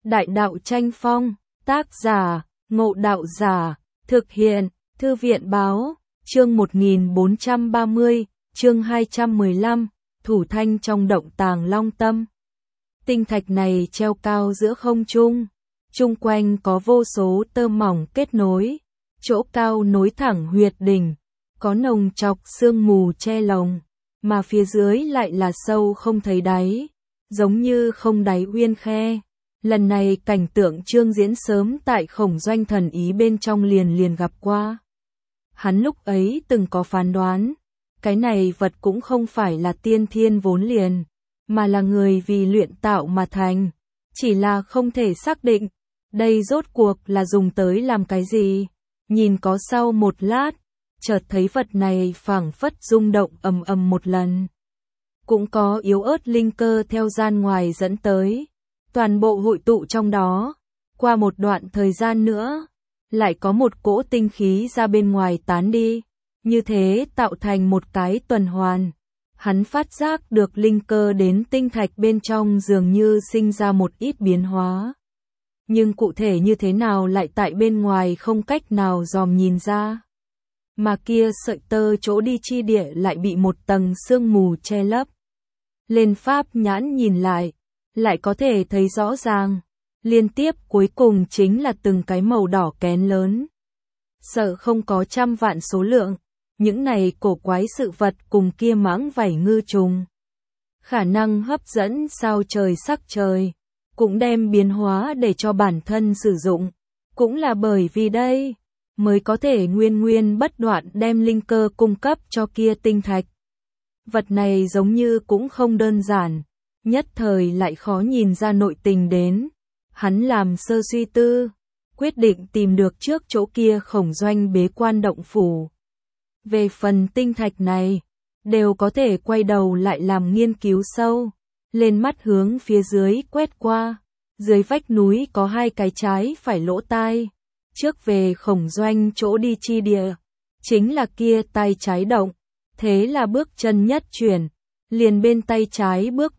Đại đạo tranh phong, tác giả, Ngộ Đạo Giả, thực hiện, Thư viện báo, chương 1430, chương 215, Thủ Thanh trong động Tàng Long Tâm. Tinh thạch này treo cao giữa không trung, chung quanh có vô số tơ mỏng kết nối, chỗ cao nối thẳng huyệt đỉnh, có nồng trọc sương mù che lồng, mà phía dưới lại là sâu không thấy đáy, giống như không đáy uyên khe. Lần này cảnh tượng Trương Diễn sớm tại Khổng Doanh Thần Ý bên trong liền gặp qua. Hắn lúc ấy từng có phán đoán, cái này vật cũng không phải là tiên thiên vốn liền, mà là người vì luyện tạo mà thành, chỉ là không thể xác định, đây rốt cuộc là dùng tới làm cái gì. Nhìn có sau một lát, chợt thấy vật này phảng phất rung động ầm ầm một lần. Cũng có yếu ớt linh cơ theo gian ngoài dẫn tới, toàn bộ hội tụ trong đó. Qua một đoạn thời gian nữa, lại có một cỗ tinh khí ra bên ngoài tán đi, như thế tạo thành một cái tuần hoàn. Hắn phát giác được linh cơ đến tinh thạch bên trong dường như sinh ra một ít biến hóa. Nhưng cụ thể như thế nào lại tại bên ngoài không cách nào dòm nhìn ra. Mà kia sợi tơ chỗ đi chi địa lại bị một tầng sương mù che lấp. Lên pháp nhãn nhìn lại có thể thấy rõ ràng. Liên tiếp cuối cùng chính là từng cái màu đỏ kén lớn. Sợ không có trăm vạn số lượng, những này cổ quái sự vật cùng kia mãng vảy ngư trùng. Khả năng hấp dẫn sao trời sắc trời, cũng đem biến hóa để cho bản thân sử dụng. Cũng là bởi vì đây, mới có thể nguyên bất đoạn đem linh cơ cung cấp cho kia tinh thạch. Vật này giống như cũng không đơn giản, nhất thời lại khó nhìn ra nội tình đến. Hắn làm sơ suy tư, quyết định tìm được trước chỗ kia Khổng Doanh bế quan động phủ. Về phần tinh thạch này, đều có thể quay đầu lại làm nghiên cứu sâu, lên mắt hướng phía dưới quét qua. Dưới vách núi có hai cái trái phải lỗ tai, trước về Khổng Doanh chỗ đi chi địa, chính là kia tay trái động, thế là bước chân nhất chuyển, liền bên tay trái bước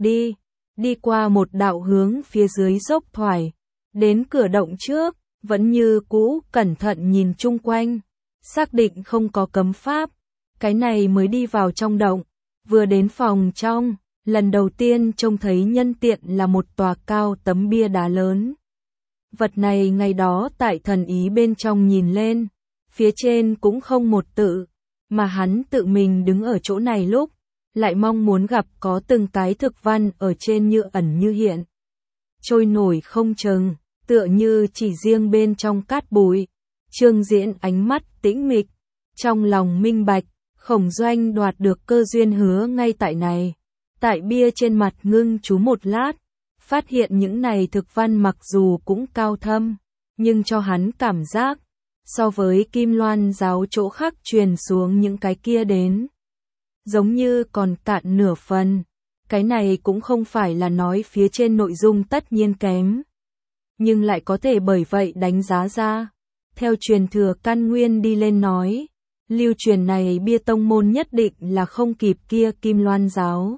đi qua một đạo hướng phía dưới dốc thoải, đến cửa động trước, vẫn như cũ cẩn thận nhìn chung quanh, xác định không có cấm pháp, cái này mới đi vào trong động. Vừa đến phòng trong, lần đầu tiên trông thấy nhân tiện là một tòa cao tấm bia đá lớn. Vật này ngày đó tại Thần Ý bên trong nhìn lên, phía trên cũng không một tự, mà hắn tự mình đứng ở chỗ này lúc, lại mong muốn gặp có từng cái thực văn ở trên như ẩn như hiện. Trôi nổi không chừng, tựa như chỉ riêng bên trong cát bụi. Trương Diễn ánh mắt tĩnh mịch, trong lòng minh bạch, Khổng Doanh đoạt được cơ duyên hứa ngay tại này. Tại bia trên mặt ngưng chú một lát, phát hiện những này thực văn mặc dù cũng cao thâm, nhưng cho hắn cảm giác, so với Kim Loan giáo chỗ khác truyền xuống những cái kia đến, giống như còn cạn nửa phần. Cái này cũng không phải là nói phía trên nội dung tất nhiên kém, nhưng lại có thể bởi vậy đánh giá ra. Theo truyền thừa căn nguyên đi lên nói, lưu truyền này bia tông môn nhất định là không kịp kia Kim Loan giáo.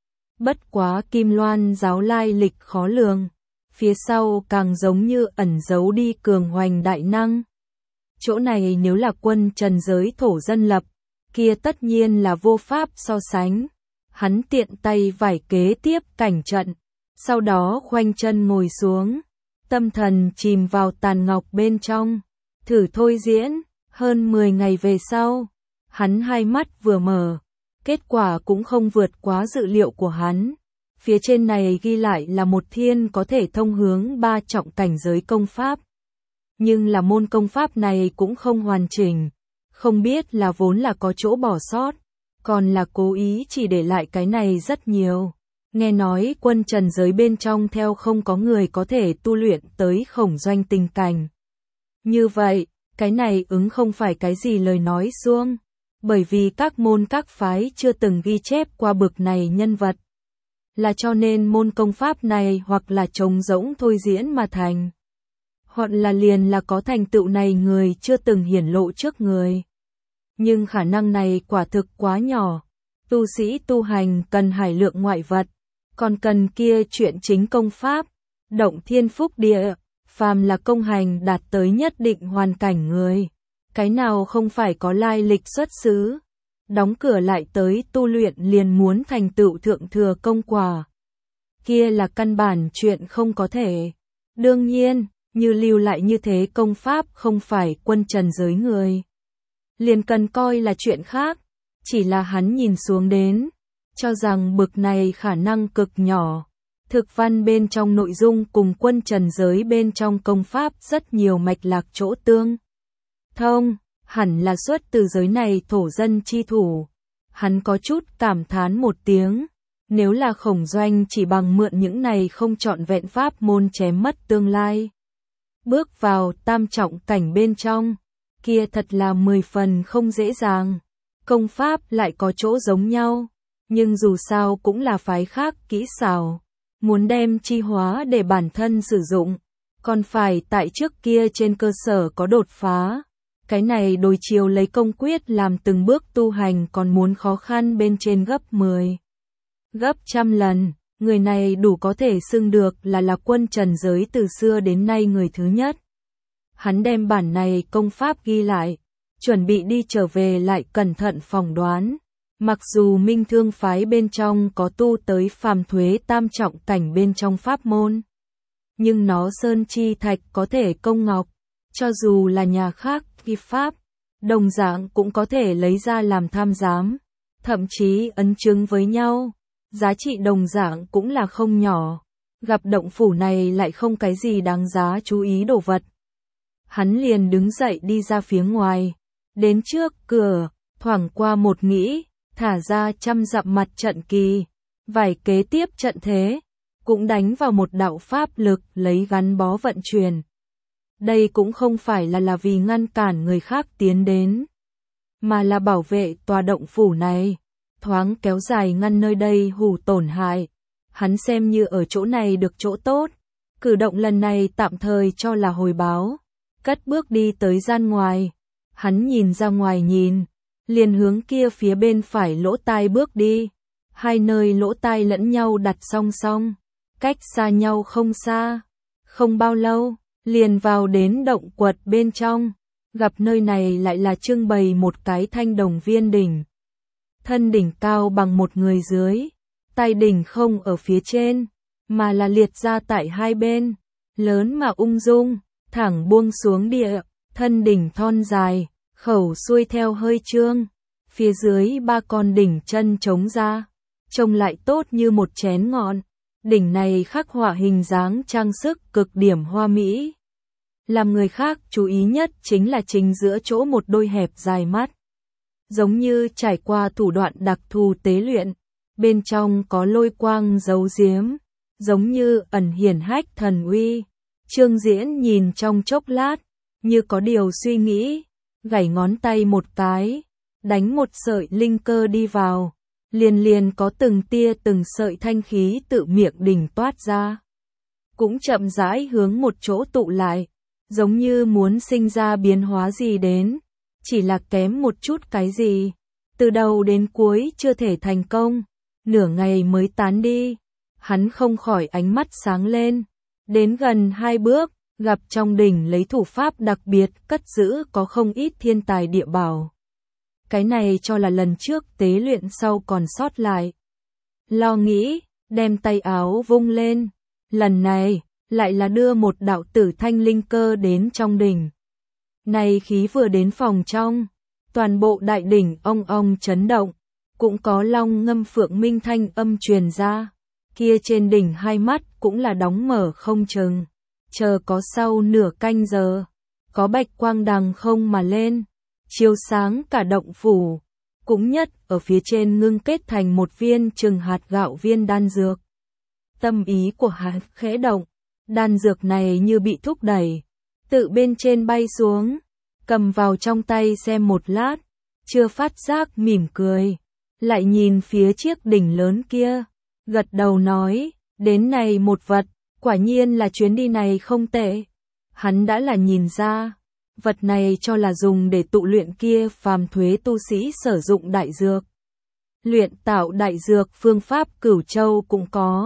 Bất quá Kim Loan giáo lai lịch khó lường, phía sau càng giống như ẩn giấu đi cường hoành đại năng. Chỗ này nếu là quân trần giới thổ dân lập, kia tất nhiên là vô pháp so sánh. Hắn tiện tay vải kế tiếp cảnh trận, sau đó khoanh chân ngồi xuống, tâm thần chìm vào tàn ngọc bên trong, thử thôi diễn. Hơn 10 ngày về sau, hắn hai mắt vừa mở, kết quả cũng không vượt quá dự liệu của hắn. Phía trên này ghi lại là một thiên có thể thông hướng 3 trọng cảnh giới công pháp. Nhưng là môn công pháp này cũng không hoàn chỉnh, không biết là vốn là có chỗ bỏ sót, còn là cố ý chỉ để lại cái này rất nhiều. Nghe nói quân trần giới bên trong theo không có người có thể tu luyện tới Khổng Doanh tình cảnh. Như vậy, cái này ứng không phải cái gì lời nói suông, bởi vì các môn các phái chưa từng ghi chép qua bực này nhân vật. Là cho nên môn công pháp này hoặc là trống rỗng thôi diễn mà thành, hoặc là liền là có thành tựu này người chưa từng hiển lộ trước người. Nhưng khả năng này quả thực quá nhỏ. Tu sĩ tu hành cần hải lượng ngoại vật, còn cần kia chuyện chính công pháp. động thiên phúc địa, phàm là công hành đạt tới nhất định hoàn cảnh người. Cái nào không phải có lai lịch xuất xứ, đóng cửa lại tới tu luyện liền muốn thành tựu thượng thừa công quả. Kia là căn bản chuyện không có thể. Đương nhiên, như lưu lại như thế công pháp không phải quân trần giới người, liền cần coi là chuyện khác. Chỉ là hắn nhìn xuống đến, cho rằng bực này khả năng cực nhỏ. Thực văn bên trong nội dung cùng quân trần giới bên trong công pháp rất nhiều mạch lạc chỗ tương thông, hẳn là xuất từ giới này thổ dân chi thủ. Hắn có chút cảm thán một tiếng, nếu là Khổng Doanh chỉ bằng mượn những này không trọn vẹn pháp môn chém mất tương lai, bước vào tam trọng cảnh bên trong, kia thật là 10 phần không dễ dàng. Công pháp lại có chỗ giống nhau, nhưng dù sao cũng là phái khác kỹ xảo, muốn đem chi hóa để bản thân sử dụng, còn phải tại trước kia trên cơ sở có đột phá. Cái này đối chiếu lấy công quyết làm từng bước tu hành còn muốn khó khăn bên trên gấp 10, gấp trăm lần. Người này đủ có thể xưng được là quân trần giới từ xưa đến nay người thứ nhất. Hắn đem bản này công pháp ghi lại, chuẩn bị đi trở về lại cẩn thận phỏng đoán. Mặc dù Minh Thương phái bên trong có tu tới phàm thuế tam trọng cảnh bên trong pháp môn, nhưng nó sơn chi thạch có thể công ngọc, cho dù là nhà khác ghi pháp, đồng dạng cũng có thể lấy ra làm tham giám, thậm chí ấn chứng với nhau, giá trị đồng dạng cũng là không nhỏ. Gặp động phủ này lại không cái gì đáng giá chú ý đồ vật. Hắn liền đứng dậy đi ra phía ngoài, đến trước cửa, thoảng qua một nghĩ, thả ra 100 dặm mặt trận kỳ, vài kế tiếp trận thế, cũng đánh vào một đạo pháp lực lấy gắn bó vận chuyển. Đây cũng không phải là vì ngăn cản người khác tiến đến, mà là bảo vệ tòa động phủ này, thoáng kéo dài ngăn nơi đây hủ tổn hại. Hắn xem như ở chỗ này được chỗ tốt, cử động lần này tạm thời cho là hồi báo, cất bước đi tới gian ngoài. Hắn nhìn ra ngoài nhìn, liền hướng kia phía bên phải lỗ tai bước đi. Hai nơi lỗ tai lẫn nhau đặt song song, cách xa nhau không xa. Không bao lâu, liền vào đến động quật bên trong, gặp nơi này lại là trưng bày một cái thanh đồng viên đỉnh. Thân đỉnh cao bằng một người dưới, tay đỉnh không ở phía trên, mà là liệt ra tại hai bên, lớn mà ung dung, thẳng buông xuống địa, thân đỉnh thon dài, khẩu xuôi theo hơi trương, phía dưới ba con đỉnh chân trống ra, trông lại tốt như một chén ngọn. Đỉnh này khắc họa hình dáng trang sức cực điểm hoa mỹ. Làm người khác chú ý nhất chính là chính giữa chỗ một đôi hẹp dài mắt, giống như trải qua thủ đoạn đặc thù tế luyện, bên trong có lôi quang giấu giếm, giống như ẩn hiển hách thần uy. Trương Diễn nhìn trong chốc lát, như có điều suy nghĩ, gảy ngón tay một cái, đánh một sợi linh cơ đi vào, liền có từng tia từng sợi thanh khí tự miệng đỉnh toát ra, cũng chậm rãi hướng một chỗ tụ lại, giống như muốn sinh ra biến hóa gì đến, chỉ là kém một chút cái gì, từ đầu đến cuối chưa thể thành công, nửa ngày mới tán đi. Hắn không khỏi ánh mắt sáng lên, đến gần 2 bước, gặp trong đỉnh lấy thủ pháp đặc biệt cất giữ có không ít thiên tài địa bảo. Cái này cho là lần trước tế luyện sau còn sót lại. Lo nghĩ, đem tay áo vung lên, lần này lại là đưa một đạo tử thanh linh cơ đến trong đỉnh. Này khí vừa đến phòng trong, toàn bộ đại đỉnh ong ong chấn động, cũng có long ngâm phượng minh thanh âm truyền ra. Kia trên đỉnh hai mắt cũng là đóng mở không chừng, chờ có sau nửa canh giờ, có bạch quang đằng không mà lên, chiếu sáng cả động phủ, cũng nhất ở phía trên ngưng kết thành một viên chừng hạt gạo viên đan dược. Tâm ý của hắn khẽ động, đan dược này như bị thúc đẩy, tự bên trên bay xuống, cầm vào trong tay xem một lát, chưa phát giác mỉm cười, lại nhìn phía chiếc đỉnh lớn kia, gật đầu nói, đến này một vật, quả nhiên là chuyến đi này không tệ. Hắn đã là nhìn ra, vật này cho là dùng để tụ luyện kia phàm thuế tu sĩ sử dụng đại dược. Luyện tạo đại dược phương pháp Cửu Châu cũng có,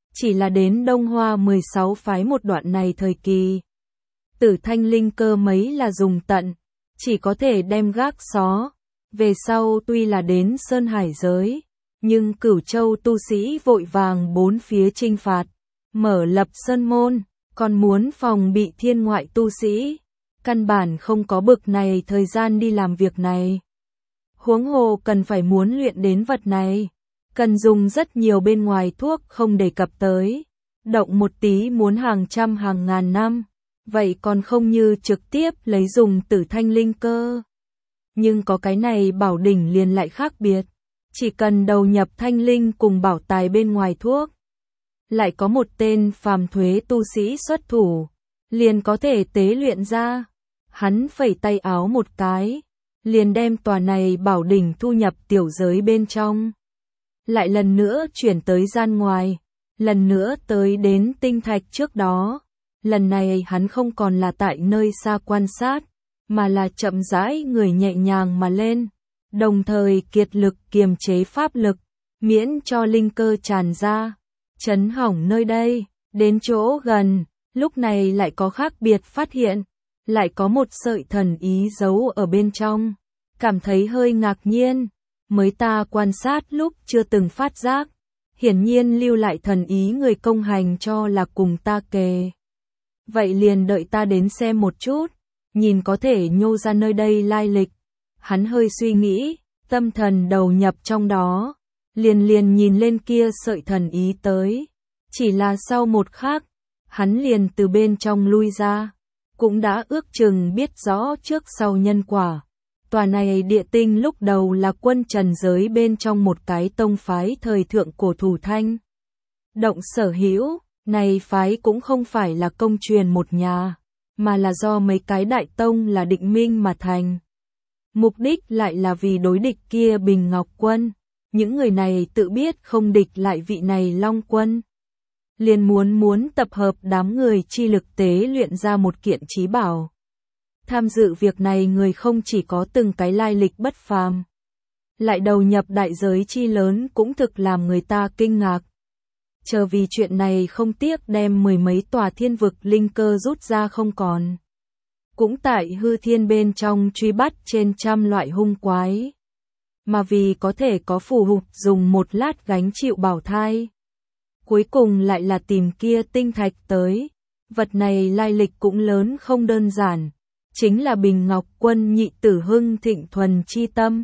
Chỉ là đến Đông Hoa 16 phái một đoạn này thời kỳ. Tử thanh linh cơ mấy là dùng tận, chỉ có thể đem gác xó. Về sau tuy là đến Sơn Hải giới, nhưng Cửu Châu tu sĩ vội vàng bốn phía chinh phạt, mở lập sơn môn, còn muốn phòng bị thiên ngoại tu sĩ. Căn bản không có bực này thời gian đi làm việc này. Huống hồ cần phải muốn luyện đến vật này, cần dùng rất nhiều bên ngoài thuốc không đề cập tới. Động một tí muốn hàng trăm hàng ngàn năm, vậy còn không như trực tiếp lấy dùng tử thanh linh cơ. Nhưng có cái này bảo đỉnh liền lại khác biệt, chỉ cần đầu nhập thanh linh cùng bảo tài bên ngoài thuốc. Lại có một tên phàm thuế tu sĩ xuất thủ, liền có thể tế luyện ra. Hắn phẩy tay áo một cái, liền đem tòa này bảo đỉnh thu nhập tiểu giới bên trong. Lại lần nữa chuyển tới gian ngoài, lần nữa tới đến tinh thạch trước đó. Lần này hắn không còn là tại nơi xa quan sát, mà là chậm rãi người nhẹ nhàng mà lên, đồng thời kiệt lực kiềm chế pháp lực, miễn cho linh cơ tràn ra, chấn hỏng nơi đây. Đến chỗ gần, lúc này lại có khác biệt phát hiện, lại có một sợi thần ý giấu ở bên trong, cảm thấy hơi ngạc nhiên, mới ta quan sát lúc chưa từng phát giác, hiển nhiên lưu lại thần ý người công hành cho là cùng ta kề. Vậy liền đợi ta đến xem một chút, nhìn có thể nhô ra nơi đây lai lịch. Hắn hơi suy nghĩ, tâm thần đầu nhập trong đó, liền nhìn lên kia sợi thần ý tới. Chỉ là sau một khắc, hắn liền từ bên trong lui ra, cũng đã ước chừng biết rõ trước sau nhân quả. Tòa này địa tinh lúc đầu là quân trần giới bên trong một cái tông phái thời thượng của Thủ Thanh động sở hữu. Này phái cũng không phải là công truyền một nhà, mà là do mấy cái đại tông là định minh mà thành. Mục đích lại là vì đối địch kia Bình Ngọc Quân. Những người này tự biết không địch lại vị này Long Quân, liền muốn tập hợp đám người chi lực tế luyện ra một kiện chí bảo. Tham dự việc này người không chỉ có từng cái lai lịch bất phàm, lại đầu nhập đại giới chi lớn cũng thực làm người ta kinh ngạc. Chờ vì chuyện này không tiếc đem mười mấy tòa thiên vực linh cơ rút ra không còn. Cũng tại hư thiên bên trong truy bắt trên trăm loại hung quái. Mà vì có thể có phù hụt dùng một lát gánh chịu bảo thai. Cuối cùng lại là tìm kia tinh thạch tới. Vật này lai lịch cũng lớn không đơn giản. Chính là Bình Ngọc Quân nhị tử hưng thịnh thuần chi tâm.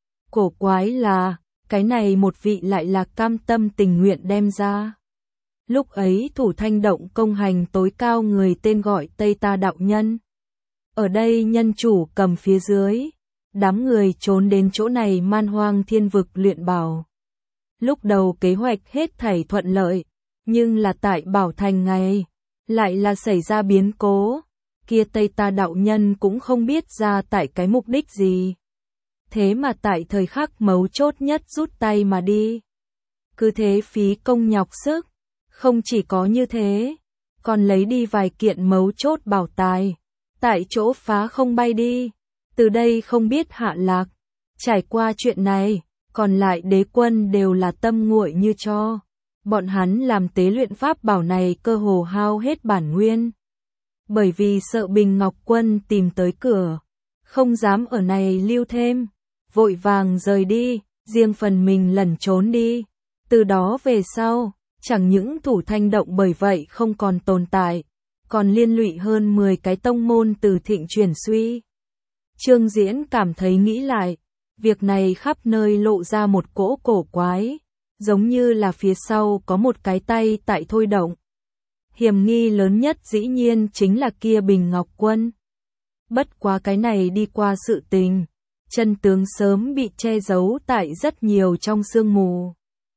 Cổ quái là, cái này một vị lại là cam tâm tình nguyện đem ra. Lúc ấy Thủ Thanh động công hành tối cao người tên gọi Tây Ta đạo nhân. Ở đây nhân chủ cầm phía dưới, đám người trốn đến chỗ này man hoang thiên vực luyện bảo. Lúc đầu kế hoạch hết thảy thuận lợi, nhưng là tại bảo thành ngày, lại là xảy ra biến cố. Kia Tây Ta đạo nhân cũng không biết ra tại cái mục đích gì. Thế mà tại thời khắc mấu chốt nhất rút tay mà đi. Cứ thế phí công nhọc sức, không chỉ có như thế, còn lấy đi vài kiện mấu chốt bảo tài, tại chỗ phá không bay đi, từ đây không biết hạ lạc. Trải qua chuyện này, còn lại đế quân đều là tâm nguội như tro. Bọn hắn làm tế luyện pháp bảo này cơ hồ hao hết bản nguyên. Bởi vì sợ Bình Ngọc Quân tìm tới cửa, không dám ở này lưu thêm, vội vàng rời đi, riêng phần mình lẩn trốn đi. Từ đó về sau, chẳng những Thủ Thanh động bởi vậy không còn tồn tại, còn liên lụy hơn 10 cái tông môn từ thịnh chuyển suy. Trương Diễn cảm thấy nghĩ lại, việc này khắp nơi lộ ra một cỗ cổ quái, giống như là phía sau có một cái tay tại thôi động. Hiểm nghi lớn nhất dĩ nhiên chính là kia Bình Ngọc Quân. Bất quá cái này đi qua sự tình, chân tướng sớm bị che giấu tại rất nhiều trong sương mù.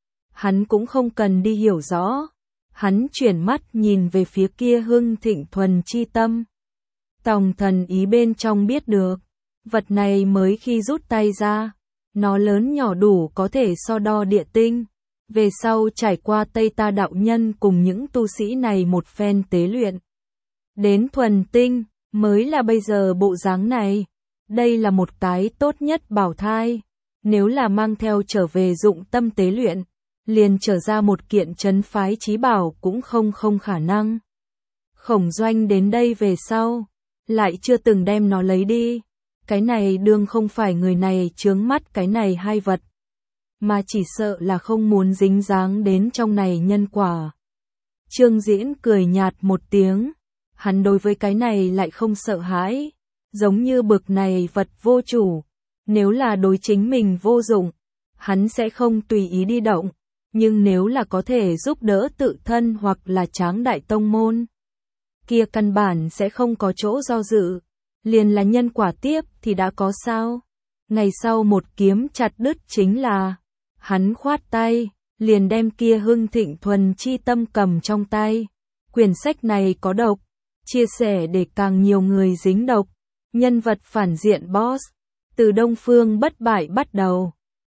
Hắn cũng không cần đi hiểu rõ, hắn chuyển mắt nhìn về phía kia hưng thịnh thuần chi tâm. Tòng thần ý bên trong biết được, vật này mới khi rút tay ra, nó lớn nhỏ đủ có thể so đo địa tinh. Về sau trải qua Tây Ta đạo nhân cùng những tu sĩ này một phen tế luyện. Đến thuần tinh, mới là bây giờ bộ dáng này. Đây là một cái tốt nhất bảo thai. Nếu là mang theo trở về dụng tâm tế luyện, liền trở ra một kiện trấn phái chí bảo cũng không khả năng. Khổng Doanh đến đây về sau, lại chưa từng đem nó lấy đi. Cái này đương không phải người này chướng mắt cái này hai vật, mà chỉ sợ là không muốn dính dáng đến trong này nhân quả. Trương Diễn cười nhạt một tiếng, hắn đối với cái này lại không sợ hãi, giống như bực này vật vô chủ, nếu là đối chính mình vô dụng, hắn sẽ không tùy ý đi động, nhưng nếu là có thể giúp đỡ tự thân hoặc là tráng đại tông môn, kia căn bản sẽ không có chỗ do dự, liền là nhân quả tiếp thì đã có sao. Ngày sau một kiếm chặt đứt chính là, hắn khoát tay, liền đem kia hưng thịnh thuần chi tâm cầm trong tay. Quyển sách này có độc, chia sẻ để càng nhiều người dính độc. Nhân vật phản diện boss, từ Đông Phương Bất Bại bắt đầu.